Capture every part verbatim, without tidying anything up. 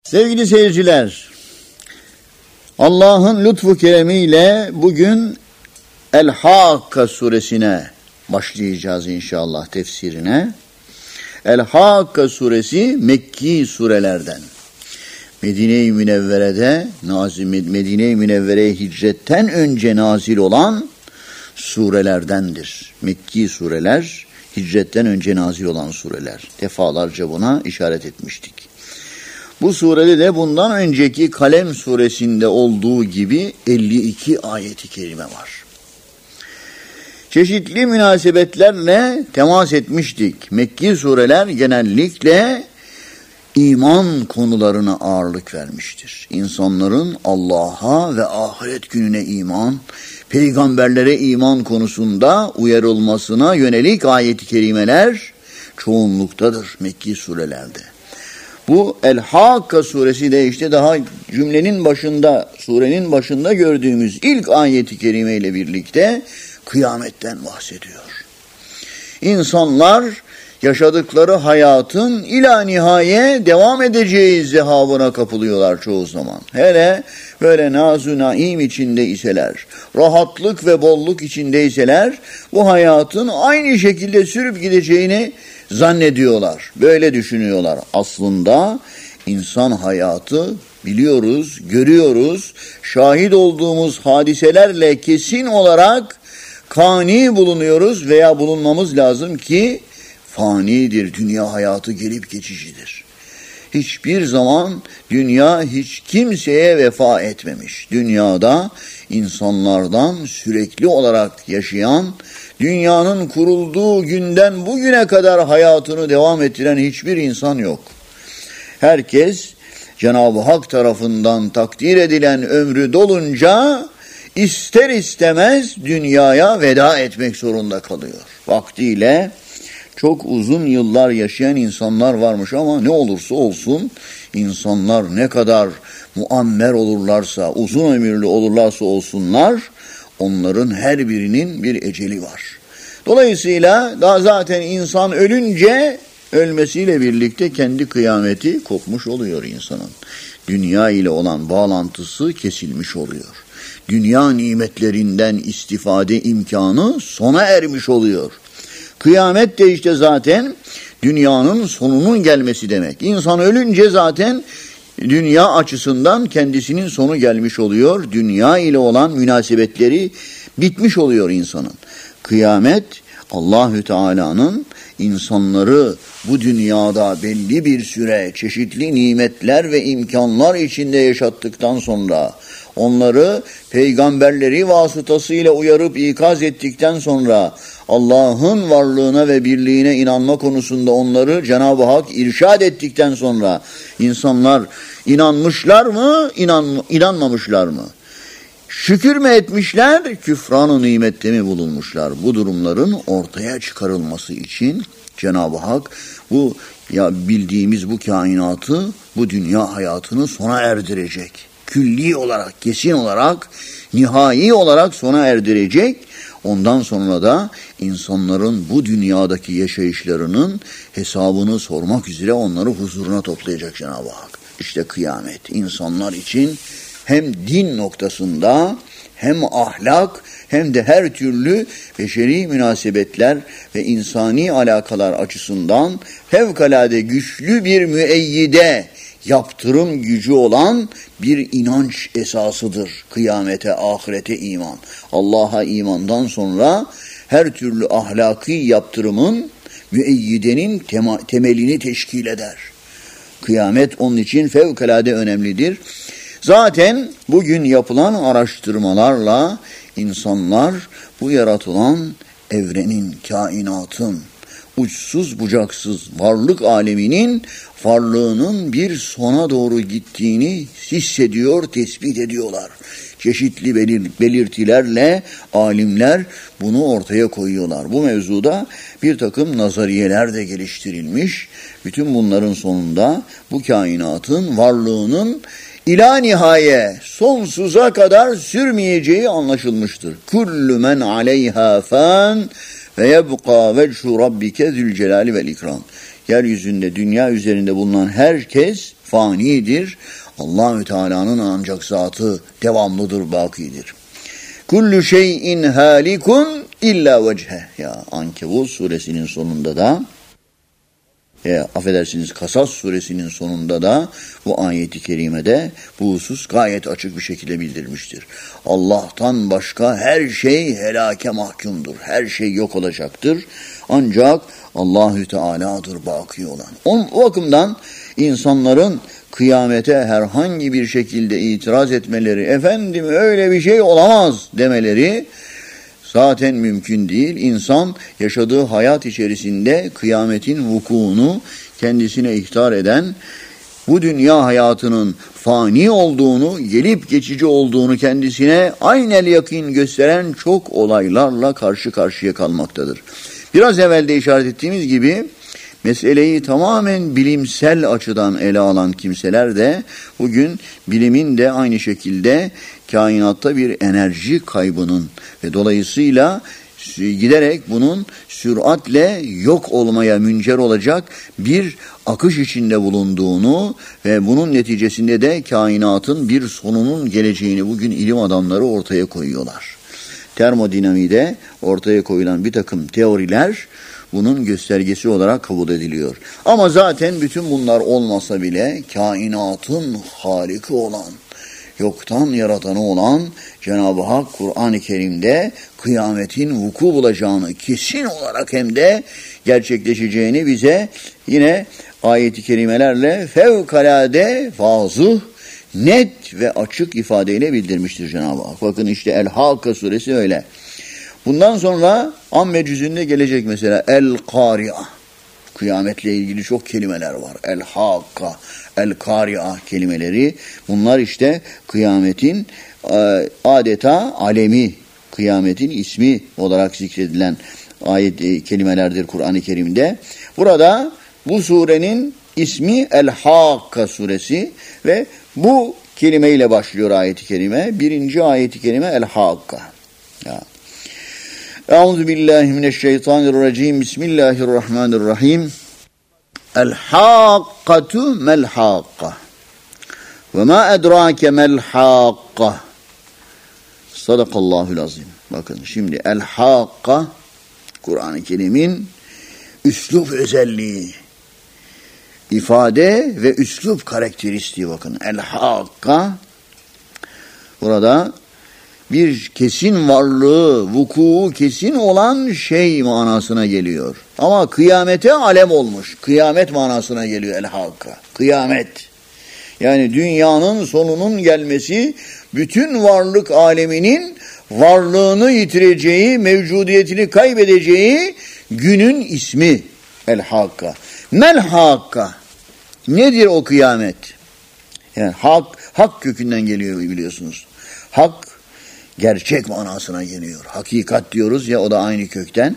Sevgili seyirciler, Allah'ın lütfu keremiyle bugün El-Hakka suresine başlayacağız inşallah tefsirine. El-Hakka suresi Mekki surelerden. Medine-i Münevvere'de, Medine-i Münevvere'ye hicretten önce nazil olan surelerdendir. Mekki sureler, hicretten önce nazil olan sureler. Defalarca buna işaret etmiştik. Bu surede de bundan önceki Kalem suresinde olduğu gibi elli iki ayeti kerime var. Çeşitli münasebetlerle temas etmiştik. Mekki sureler genellikle iman konularına ağırlık vermiştir. İnsanların Allah'a ve ahiret gününe iman, peygamberlere iman konusunda uyarılmasına yönelik ayet-i kerimeler çoğunluktadır Mekki surelerde. Bu El-Hakka suresi de işte daha cümlenin başında, surenin başında gördüğümüz ilk ayet-i kerime ile birlikte kıyametten bahsediyor. İnsanlar yaşadıkları hayatın ila nihaye devam edeceği zehabına kapılıyorlar çoğu zaman. Hele böyle naz-ı naim içinde iseler, rahatlık ve bolluk içindeyseler bu hayatın aynı şekilde sürüp gideceğini zannediyorlar. Böyle düşünüyorlar. Aslında insan hayatı biliyoruz, görüyoruz, şahit olduğumuz hadiselerle kesin olarak kani bulunuyoruz veya bulunmamız lazım ki fanidir. Dünya hayatı gelip geçicidir. Hiçbir zaman dünya hiç kimseye vefa etmemiş. Dünyada insanlardan sürekli olarak yaşayan, dünyanın kurulduğu günden bugüne kadar hayatını devam ettiren hiçbir insan yok. Herkes Cenab-ı Hak tarafından takdir edilen ömrü dolunca ister istemez dünyaya veda etmek zorunda kalıyor. Vaktiyle çok uzun yıllar yaşayan insanlar varmış ama ne olursa olsun insanlar ne kadar muammer olurlarsa, uzun ömürlü olurlarsa olsunlar, onların her birinin bir eceli var. Dolayısıyla daha zaten insan ölünce ölmesiyle birlikte kendi kıyameti kopmuş oluyor insanın. Dünya ile olan bağlantısı kesilmiş oluyor. Dünya nimetlerinden istifade imkanı sona ermiş oluyor. Kıyamet de işte zaten dünyanın sonunun gelmesi demek. İnsan ölünce zaten dünya açısından kendisinin sonu gelmiş oluyor. Dünya ile olan münasebetleri bitmiş oluyor insanın. Kıyamet Allahü Teala'nın insanları bu dünyada belli bir süre çeşitli nimetler ve imkanlar içinde yaşattıktan sonra, onları peygamberleri vasıtasıyla uyarıp ikaz ettikten sonra, Allah'ın varlığına ve birliğine inanma konusunda onları Cenab-ı Hak irşad ettikten sonra insanlar inanmışlar mı, inan, inanmamışlar mı? Şükür mü etmişler, küfran-ı nimette mi bulunmuşlar? Bu durumların ortaya çıkarılması için Cenab-ı Hak bu ya bildiğimiz bu kainatı, bu dünya hayatını sona erdirecek. Külli olarak, kesin olarak, nihai olarak sona erdirecek. Ondan sonra da insanların bu dünyadaki yaşayışlarının hesabını sormak üzere onları huzuruna toplayacak Cenab-ı Hak. İşte kıyamet insanlar için hem din noktasında hem ahlak hem de her türlü beşeri münasebetler ve insani alakalar açısından fevkalade güçlü bir müeyyide, yaptırım gücü olan bir inanç esasıdır. Kıyamete, ahirete iman. Allah'a imandan sonra her türlü ahlaki yaptırımın müeyyidenin tema, temelini teşkil eder. Kıyamet onun için fevkalade önemlidir. Zaten bugün yapılan araştırmalarla insanlar bu yaratılan evrenin, kainatın, uçsuz bucaksız varlık aleminin varlığının bir sona doğru gittiğini hissediyor, tespit ediyorlar. Çeşitli belir- belirtilerle alimler bunu ortaya koyuyorlar. Bu mevzuda bir takım nazariyeler de geliştirilmiş. Bütün bunların sonunda bu kainatın varlığının İlâ nihaye sonsuza kadar sürmeyeceği anlaşılmıştır. Kullu men aleyhâ fân ve yebqâ vechu rabbike zülcelâli vel ikram. Yeryüzünde, dünya üzerinde bulunan herkes fanidir. Allahü Teala'nın ancak zatı devamlıdır, bakidir. Kullu şeyin halikun illa vechhe. Ya Ankebut suresinin sonunda da E, affedersiniz Kasas suresinin sonunda da bu ayeti kerimede bu husus gayet açık bir şekilde bildirilmiştir. Allah'tan başka her şey helake mahkumdur. Her şey yok olacaktır. Ancak Allahü Teala'dır baki olan. O bakımdan insanların kıyamete herhangi bir şekilde itiraz etmeleri, efendim öyle bir şey olamaz demeleri zaten mümkün değil. İnsan yaşadığı hayat içerisinde kıyametin vukuunu kendisine ihtar eden, bu dünya hayatının fani olduğunu, gelip geçici olduğunu kendisine aynel yakin gösteren çok olaylarla karşı karşıya kalmaktadır. Biraz evvel de işaret ettiğimiz gibi meseleyi tamamen bilimsel açıdan ele alan kimseler de bugün bilimin de aynı şekilde kainatta bir enerji kaybının ve dolayısıyla giderek bunun süratle yok olmaya müncer olacak bir akış içinde bulunduğunu ve bunun neticesinde de kainatın bir sonunun geleceğini bugün ilim adamları ortaya koyuyorlar. Termodinamide ortaya koyulan bir takım teoriler bunun göstergesi olarak kabul ediliyor. Ama zaten bütün bunlar olmasa bile kainatın haliki olan, yoktan yaratanı olan Cenab-ı Hak Kur'an-ı Kerim'de kıyametin vuku bulacağını kesin olarak hem de gerçekleşeceğini bize yine ayet-i kerimelerle fevkalade vazıh, net ve açık ifadeyle bildirmiştir Cenab-ı Hak. Bakın işte El-Hakka suresi öyle. Bundan sonra Amme cüzünde gelecek mesela El-Kari'a. Kıyametle ilgili çok kelimeler var. El-Hakka, El-Kari'a kelimeleri. Bunlar işte kıyametin adeta alemi, kıyametin ismi olarak zikredilen ayet kelimelerdir Kur'an-ı Kerim'de. Burada bu surenin ismi El-Hakka suresi ve bu kelimeyle başlıyor ayet-i kerime. Birinci ayet-i kerime El-Hakka. Ya. Euzu billahi mineşşeytanirracim. Bismillahirrahmanirrahim. El-Hakkatu mel-Hakka. Ve ma edrake mel-Hakka. Sadakallahul azim. Bakın şimdi El-Hakka Kur'an-ı Kerim'in üslup özelliği, ifade ve üslup karakteristiği bakın. El-Hakka burada bir kesin varlığı, vuku kesin olan şey manasına geliyor. Ama kıyamete alem olmuş. Kıyamet manasına geliyor el-Hakka. Kıyamet. Yani dünyanın sonunun gelmesi, bütün varlık aleminin varlığını yitireceği, mevcudiyetini kaybedeceği günün ismi el-Hakka. Mel-Hakka. Nedir o kıyamet? Yani hak, hak kökünden geliyor biliyorsunuz. Hak gerçek manasına geliyor. Hakikat diyoruz ya, o da aynı kökten.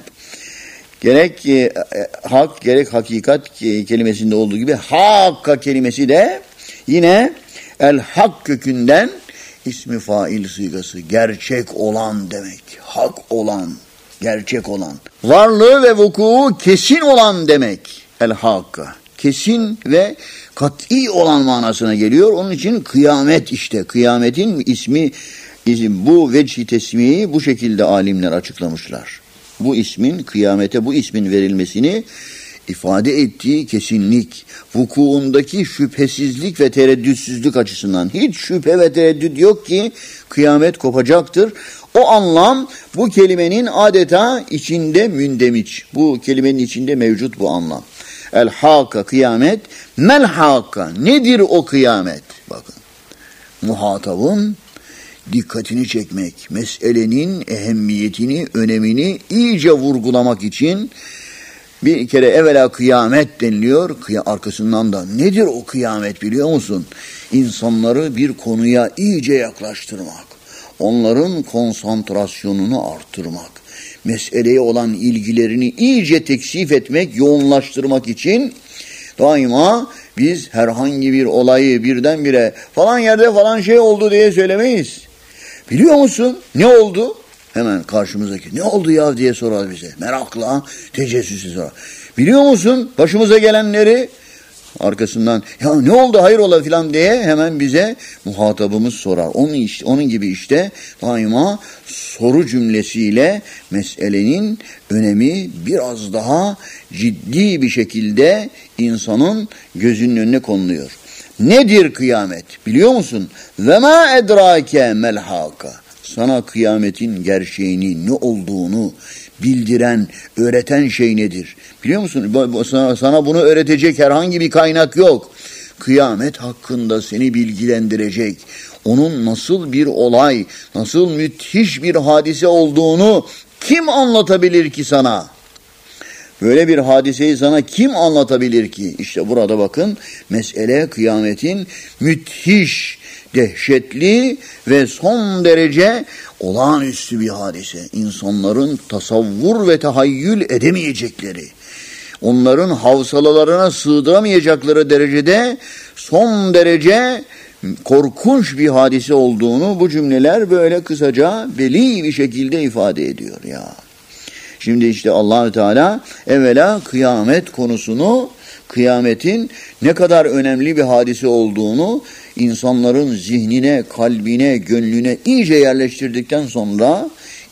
Gerek e, hak gerek hakikat e, kelimesinde olduğu gibi hakka kelimesi de yine el hak kökünden ismi fail sigası, gerçek olan demek. Hak olan, gerçek olan. Varlığı ve vuku kesin olan demek el hakka. Kesin ve kat'i olan manasına geliyor. Onun için kıyamet işte. Kıyametin ismi, isim, bu vecih tesmiyeyi bu şekilde alimler açıklamışlar. Bu ismin, kıyamete bu ismin verilmesini ifade ettiği kesinlik, vukuundaki şüphesizlik ve tereddütsüzlük açısından hiç şüphe ve tereddüt yok ki kıyamet kopacaktır. O anlam bu kelimenin adeta içinde mündemiş. Bu kelimenin içinde mevcut bu anlam. El-Hakka kıyamet, mel-Hakka nedir o kıyamet? Bakın, muhatabın dikkatini çekmek, meselenin ehemmiyetini, önemini iyice vurgulamak için bir kere evvela kıyamet deniliyor, arkasından da nedir o kıyamet biliyor musun? İnsanları bir konuya iyice yaklaştırmak, onların konsantrasyonunu arttırmak, meseleye olan ilgilerini iyice teksif etmek, yoğunlaştırmak için daima biz herhangi bir olayı birdenbire falan yerde falan şey oldu diye söylemeyiz. Biliyor musun? Ne oldu? Hemen karşımızdaki ne oldu ya diye sorar bize. Merakla, tecessüsü sorar. Biliyor musun başımıza gelenleri? arkasından ya ne oldu hayrola filan diye hemen bize muhatabımız sorar. Onun, işte, onun gibi işte daima soru cümlesiyle meselenin önemi biraz daha ciddi bir şekilde insanın gözünün önüne konuluyor. Nedir kıyamet? Biliyor musun? Ve ma edrake melhaka. Sana kıyametin gerçeğini, ne olduğunu bildiren, öğreten şey nedir? Biliyor musun? Sana, sana bunu öğretecek herhangi bir kaynak yok. Kıyamet hakkında seni bilgilendirecek, onun nasıl bir olay, nasıl müthiş bir hadise olduğunu kim anlatabilir ki sana? Böyle bir hadiseyi sana kim anlatabilir ki? İşte burada bakın, mesele kıyametin müthiş, dehşetli ve son derece olağanüstü bir hadise. İnsanların tasavvur ve tahayyül edemeyecekleri, onların havsalalarına sığdıramayacakları derecede son derece korkunç bir hadise olduğunu bu cümleler böyle kısaca beli bir şekilde ifade ediyor ya. Şimdi işte Allah-u Teala evvela kıyamet konusunu, kıyametin ne kadar önemli bir hadise olduğunu insanların zihnine, kalbine, gönlüne iyice yerleştirdikten sonra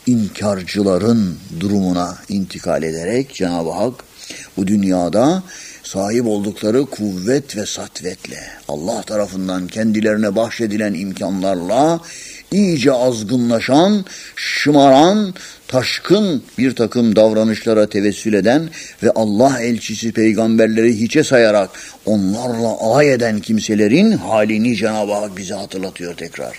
inkarcıların durumuna intikal ederek Cenab-ı Hak bu dünyada sahip oldukları kuvvet ve satvetle, Allah tarafından kendilerine bahşedilen imkanlarla iyice azgınlaşan, şımaran, taşkın bir takım davranışlara tevessül eden ve Allah elçisi peygamberleri hiçe sayarak onlarla alay eden kimselerin halini Cenab-ı Hak bize hatırlatıyor tekrar.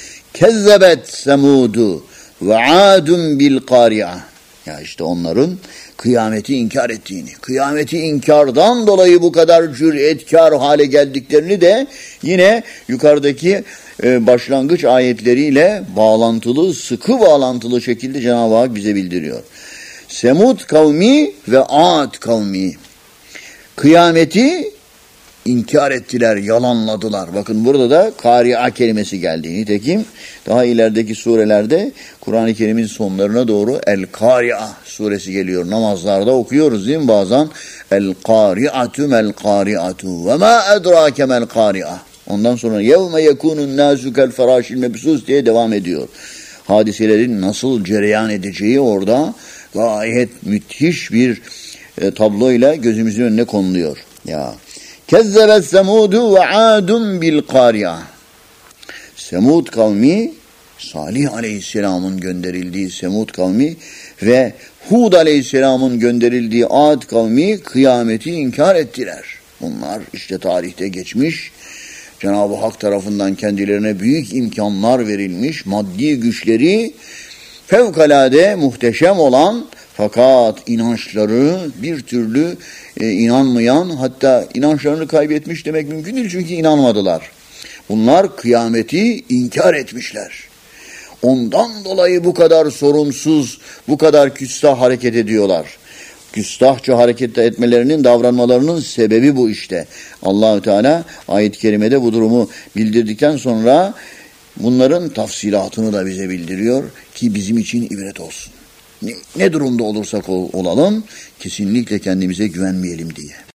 Kezzebet semudu ve adun bil kari'a. Ya işte onların kıyameti inkar ettiğini, kıyameti inkardan dolayı bu kadar cüretkar hale geldiklerini de yine yukarıdaki e, başlangıç ayetleriyle bağlantılı, sıkı bağlantılı şekilde Cenab-ı Hak bize bildiriyor. Semud kavmi ve Ad kavmi kıyameti inkar ettiler, yalanladılar. Bakın burada da kari'a kelimesi geldi. Nitekim daha ilerideki surelerde Kur'an-ı Kerim'in sonlarına doğru El-Kari'a suresi geliyor. Namazlarda okuyoruz değil mi bazen? El-Kari'atu mel-Kari'atu ve ma edrake mel-Kari'a. Ondan sonra yevme yekunun nasu kel ferâşil mebsus diye devam ediyor. Hadiselerin nasıl cereyan edeceği orada gayet müthiş bir e, tabloyla gözümüzün önüne konuluyor. Ya Kezzebet semudu ve adun bil kari'a. Semud kavmi, Salih aleyhisselamın gönderildiği Semud kavmi ve Hud aleyhisselamın gönderildiği Ad kavmi kıyameti inkar ettiler. Bunlar işte tarihte geçmiş, Cenab-ı Hak tarafından kendilerine büyük imkanlar verilmiş, maddi güçleri fevkalade muhteşem olan fakat inançları bir türlü e, inanmayan, hatta inançlarını kaybetmiş demek mümkün değil çünkü inanmadılar. Bunlar kıyameti inkar etmişler. Ondan dolayı bu kadar sorumsuz, bu kadar küstah hareket ediyorlar. Küstahça hareket etmelerinin, davranmalarının sebebi bu işte. Allah-u Teala ayet-i kerimede bu durumu bildirdikten sonra bunların tafsilatını da bize bildiriyor ki bizim için ibret olsun. Ne, ne durumda olursak olalım kesinlikle kendimize güvenmeyelim diye.